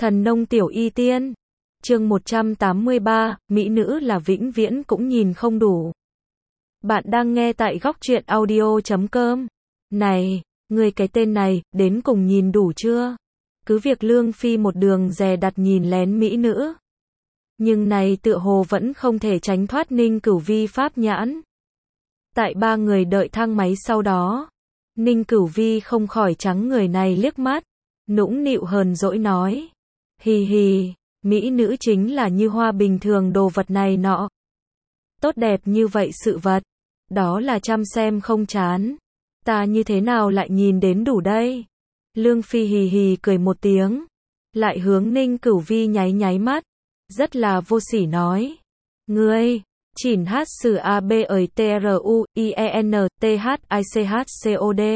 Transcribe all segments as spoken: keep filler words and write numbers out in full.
Thần nông tiểu y tiên. Chương một trăm tám mươi ba, mỹ nữ là vĩnh viễn cũng nhìn không đủ. Bạn đang nghe tại góc truyện audio chấm com. Này, người cái tên này, đến cùng nhìn đủ chưa? Cứ việc Lương Phi một đường dè đặt nhìn lén mỹ nữ. Nhưng này tựa hồ vẫn không thể tránh thoát Ninh Cửu Vi pháp nhãn. Tại ba người đợi thang máy sau đó, Ninh Cửu Vi không khỏi trắng người này liếc mắt, nũng nịu hờn dỗi nói. Hì hì, mỹ nữ chính là như hoa bình thường đồ vật này nọ. Tốt đẹp như vậy sự vật, đó là chăm xem không chán. Ta như thế nào lại nhìn đến đủ đây? Lương Phi hì hì cười một tiếng, lại hướng Ninh Cửu Vi nháy nháy mắt, rất là vô sỉ nói. Ngươi, chỉn hát sử a b ơi t r u i e n t h i c h c o d.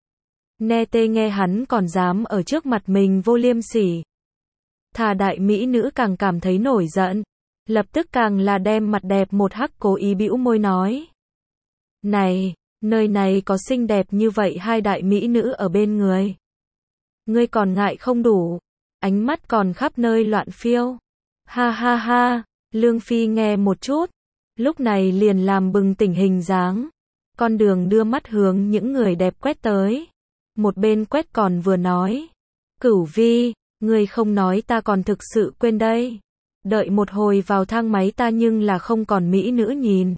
Nê tê nghe hắn còn dám ở trước mặt mình vô liêm sỉ. Thà đại mỹ nữ càng cảm thấy nổi giận, lập tức càng là đem mặt đẹp một hắc cố ý bĩu môi nói. Này, nơi này có xinh đẹp như vậy hai đại mỹ nữ ở bên người. Ngươi còn ngại không đủ, ánh mắt còn khắp nơi loạn phiêu. Ha ha ha, Lương Phi nghe một chút, lúc này liền làm bừng tỉnh hình dáng. Con đường đưa mắt hướng những người đẹp quét tới. Một bên quét còn vừa nói. Cửu Vi, ngươi không nói ta còn thực sự quên đây. Đợi một hồi vào thang máy ta nhưng là không còn mỹ nữ nhìn.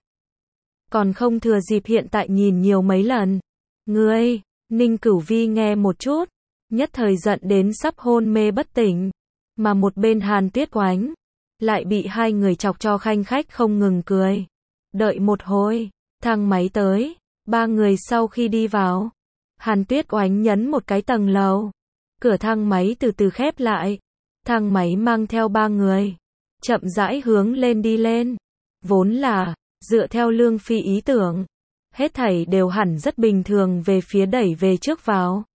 Còn không thừa dịp hiện tại nhìn nhiều mấy lần. Ngươi, Ninh Cửu Vi nghe một chút, nhất thời giận đến sắp hôn mê bất tỉnh. Mà một bên Hàn Tuyết Oánh, lại bị hai người chọc cho khanh khách không ngừng cười. Đợi một hồi, thang máy tới, ba người sau khi đi vào, Hàn Tuyết Oánh nhấn một cái tầng lầu. Cửa thang máy từ từ khép lại, thang máy mang theo ba người, chậm rãi hướng lên đi lên. Vốn là, dựa theo Lương Phi ý tưởng, hết thảy đều hẳn rất bình thường về phía đẩy về trước vào.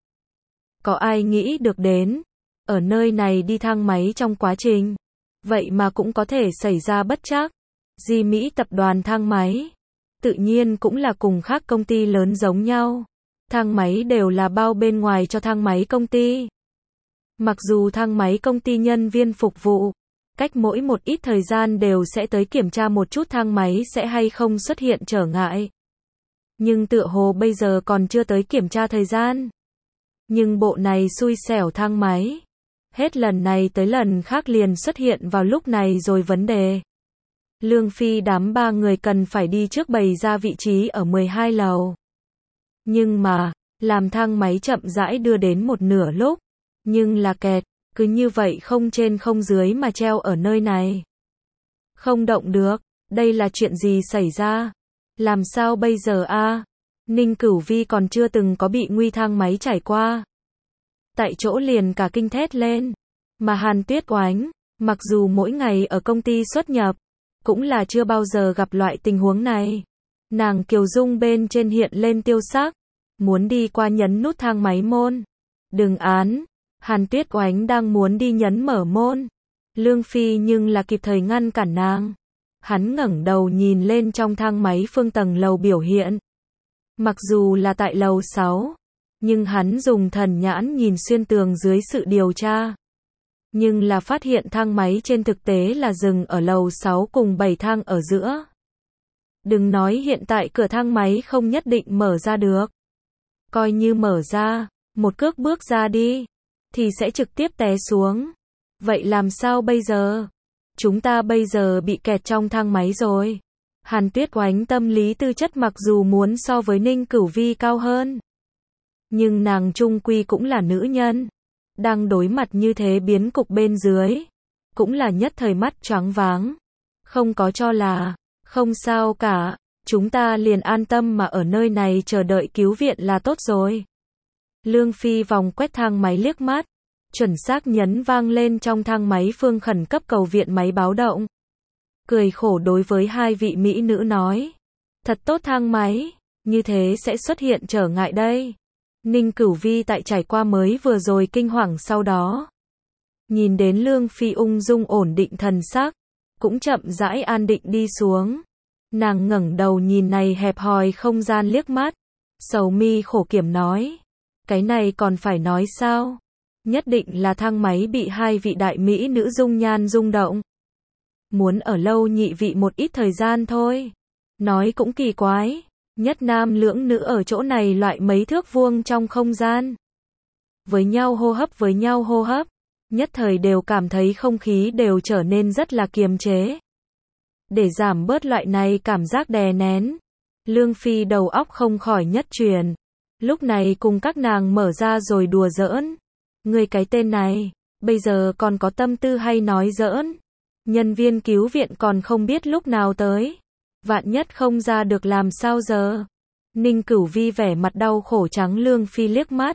Có ai nghĩ được đến, ở nơi này đi thang máy trong quá trình, vậy mà cũng có thể xảy ra bất trắc. Di Mỹ tập đoàn thang máy, tự nhiên cũng là cùng khác công ty lớn giống nhau. Thang máy đều là bao bên ngoài cho thang máy công ty. Mặc dù thang máy công ty nhân viên phục vụ, cách mỗi một ít thời gian đều sẽ tới kiểm tra một chút thang máy sẽ hay không xuất hiện trở ngại. Nhưng tựa hồ bây giờ còn chưa tới kiểm tra thời gian. Nhưng bộ này xui xẻo thang máy, hết lần này tới lần khác liền xuất hiện vào lúc này rồi vấn đề. Lương Phi đám ba người cần phải đi trước bày ra vị trí ở mười hai lầu. Nhưng mà, làm thang máy chậm rãi đưa đến một nửa lúc, nhưng là kẹt, cứ như vậy không trên không dưới mà treo ở nơi này. Không động được, đây là chuyện gì xảy ra? Làm sao bây giờ a? Ninh Cửu Vi còn chưa từng có bị nguy thang máy trải qua. Tại chỗ liền cả kinh thét lên. Mà Hàn Tuyết Oánh, mặc dù mỗi ngày ở công ty xuất nhập, cũng là chưa bao giờ gặp loại tình huống này. Nàng kiều dung bên trên hiện lên tiêu sắc, muốn đi qua nhấn nút thang máy môn. Đừng án, Hàn Tuyết Oánh đang muốn đi nhấn mở môn. Lương Phi nhưng là kịp thời ngăn cản nàng. Hắn ngẩng đầu nhìn lên trong thang máy phương tầng lầu biểu hiện. Mặc dù là tại lầu sáu, nhưng hắn dùng thần nhãn nhìn xuyên tường dưới sự điều tra. Nhưng là phát hiện thang máy trên thực tế là dừng ở lầu sáu cùng bảy thang ở giữa. Đừng nói hiện tại cửa thang máy không nhất định mở ra được. Coi như mở ra, một cước bước ra đi, thì sẽ trực tiếp té xuống. Vậy làm sao bây giờ? Chúng ta bây giờ bị kẹt trong thang máy rồi. Hàn Tuyết Oánh tâm lý tư chất mặc dù muốn so với Ninh Cửu Vi cao hơn, nhưng nàng chung quy cũng là nữ nhân. Đang đối mặt như thế biến cục bên dưới, cũng là nhất thời mắt choáng váng. Không có cho là, không sao cả, chúng ta liền an tâm mà ở nơi này chờ đợi cứu viện là tốt rồi. Lương Phi vòng quét thang máy liếc mắt, chuẩn xác nhấn vang lên trong thang máy phương khẩn cấp cầu viện máy báo động. Cười khổ đối với hai vị mỹ nữ nói. Thật tốt thang máy, như thế sẽ xuất hiện trở ngại đây. Ninh Cửu Vi tại trải qua mới vừa rồi kinh hoàng sau đó. Nhìn đến Lương Phi ung dung ổn định thần sắc, cũng chậm rãi an định đi xuống. Nàng ngẩng đầu nhìn này hẹp hòi không gian liếc mắt, sầu mi khổ kiểm nói. Cái này còn phải nói sao? nhất định là thang máy bị hai vị đại mỹ nữ dung nhan rung động. Muốn ở lâu nhị vị một ít thời gian thôi. Nói cũng kỳ quái, nhất nam lưỡng nữ ở chỗ này loại mấy thước vuông trong không gian. Với nhau hô hấp với nhau hô hấp, nhất thời đều cảm thấy không khí đều trở nên rất là kiềm chế. Để giảm bớt loại này cảm giác đè nén, Lương Phi đầu óc không khỏi nhất truyền. Lúc này cùng các nàng mở ra rồi đùa giỡn. Người cái tên này, bây giờ còn có tâm tư hay nói giỡn. Nhân viên cứu viện còn không biết lúc nào tới. Vạn nhất không ra được làm sao giờ. Ninh Cửu Vi vẻ mặt đau khổ trắng Lương Phi liếc mắt.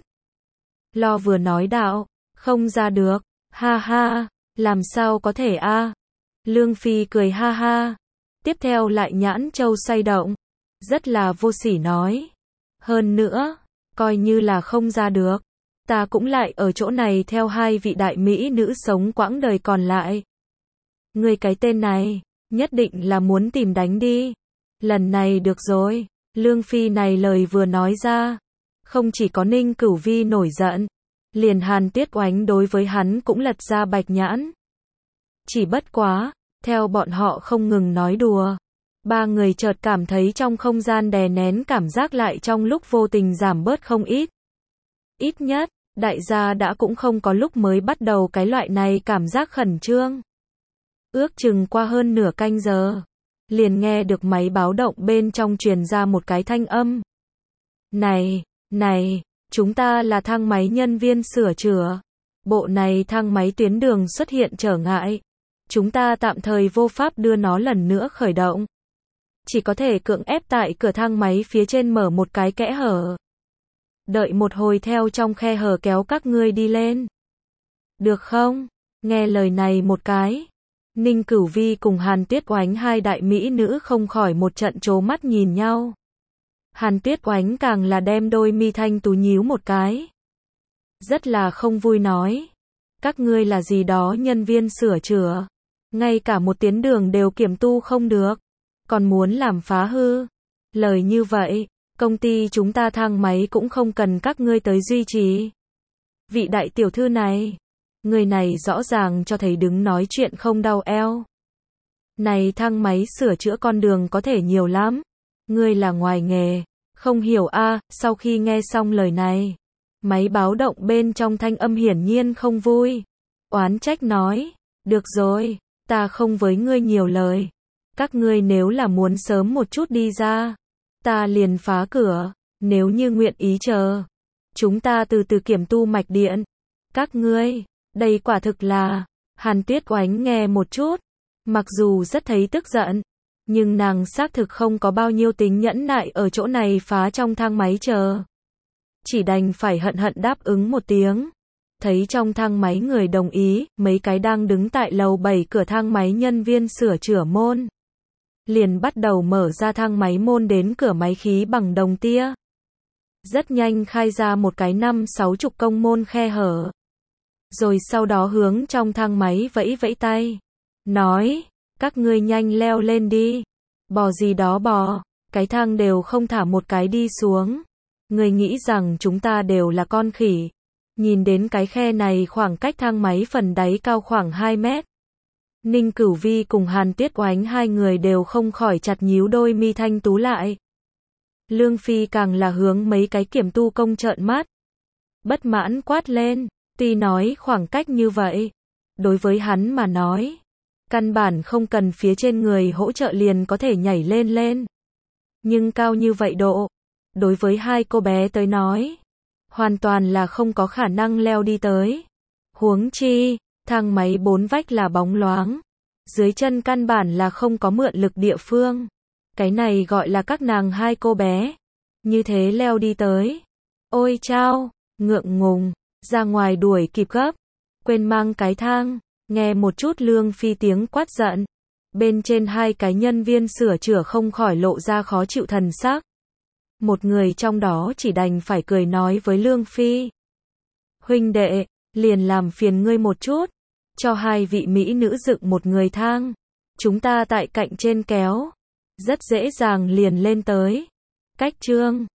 Lo vừa nói đạo, không ra được, ha ha, làm sao có thể a? Lương Phi cười ha ha. Tiếp theo lại nhãn châu xoay động. Rất là vô sỉ nói. Hơn nữa, coi như là không ra được. Ta cũng lại ở chỗ này theo hai vị đại mỹ nữ sống quãng đời còn lại. Người cái tên này, nhất định là muốn tìm đánh đi. Lần này được rồi. Lương Phi này lời vừa nói ra. Không chỉ có Ninh Cửu Vi nổi giận. Liền Hàn Tuyết Oánh đối với hắn cũng lật ra bạch nhãn. Chỉ bất quá, theo bọn họ không ngừng nói đùa. Ba người chợt cảm thấy trong không gian đè nén cảm giác lại trong lúc vô tình giảm bớt không ít. Ít nhất, đại gia đã cũng không có lúc mới bắt đầu cái loại này cảm giác khẩn trương. Ước chừng qua hơn nửa canh giờ, liền nghe được máy báo động bên trong truyền ra một cái thanh âm. Này, này, chúng ta là thang máy nhân viên sửa chữa. Bộ này thang máy tuyến đường xuất hiện trở ngại. Chúng ta tạm thời vô pháp đưa nó lần nữa khởi động. Chỉ có thể cưỡng ép tại cửa thang máy phía trên mở một cái kẽ hở. Đợi một hồi theo trong khe hở kéo các ngươi đi lên. Được không? Nghe lời này một cái. Ninh Cửu Vi cùng Hàn Tuyết Oánh hai đại mỹ nữ không khỏi một trận trố mắt nhìn nhau. Hàn Tuyết Oánh càng là đem đôi mi thanh tú nhíu một cái. Rất là không vui nói. Các ngươi là gì đó nhân viên sửa chữa. Ngay cả một tiến đường đều kiểm tu không được. Còn muốn làm phá hư. Lời như vậy, công ty chúng ta thang máy cũng không cần các ngươi tới duy trì. Vị đại tiểu thư này, người này rõ ràng cho thấy đứng nói chuyện không đau eo. Này thang máy sửa chữa con đường có thể nhiều lắm. Ngươi là ngoài nghề, không hiểu a. À, sau khi nghe xong lời này, máy báo động bên trong thanh âm hiển nhiên không vui. Oán trách nói, được rồi, ta không với ngươi nhiều lời. Các ngươi nếu là muốn sớm một chút đi ra, ta liền phá cửa, nếu như nguyện ý chờ. Chúng ta từ từ kiểm tu mạch điện. Các ngươi, đây quả thực là, Hàn Tuyết Oánh nghe một chút, mặc dù rất thấy tức giận, nhưng nàng xác thực không có bao nhiêu tính nhẫn nại ở chỗ này phá trong thang máy chờ. Chỉ đành phải hận hận đáp ứng một tiếng. Thấy trong thang máy người đồng ý, mấy cái đang đứng tại lầu bảy cửa thang máy nhân viên sửa chữa môn. Liền bắt đầu mở ra thang máy môn đến cửa máy khí bằng đồng tia. Rất nhanh khai ra một cái năm sáu chục công môn khe hở. Rồi sau đó hướng trong thang máy vẫy vẫy tay. Nói, các ngươi nhanh leo lên đi. Bò gì đó bò, cái thang đều không thả một cái đi xuống. Người nghĩ rằng chúng ta đều là con khỉ. Nhìn đến cái khe này khoảng cách thang máy phần đáy cao khoảng hai mét. Ninh Cửu Vi cùng Hàn Tuyết Oánh hai người đều không khỏi chặt nhíu đôi mi thanh tú lại. Lương Phi càng là hướng mấy cái kiểm tu công trợn mắt. Bất mãn quát lên, tuy nói khoảng cách như vậy, đối với hắn mà nói, căn bản không cần phía trên người hỗ trợ liền có thể nhảy lên lên. Nhưng cao như vậy độ, đối với hai cô bé tới nói, hoàn toàn là không có khả năng leo đi tới. Huống chi, thang máy bốn vách là bóng loáng, dưới chân căn bản là không có mượn lực địa phương. Cái này gọi là các nàng hai cô bé, như thế leo đi tới. Ôi chao, ngượng ngùng, ra ngoài đuổi kịp gấp, quên mang cái thang. Nghe một chút Lương Phi tiếng quát giận, bên trên hai cái nhân viên sửa chữa không khỏi lộ ra khó chịu thần sắc. Một người trong đó chỉ đành phải cười nói với Lương Phi. Huynh đệ, liền làm phiền ngươi một chút, cho hai vị mỹ nữ dựng một người thang. Chúng ta tại cạnh trên kéo, rất dễ dàng liền lên tới. Cách chương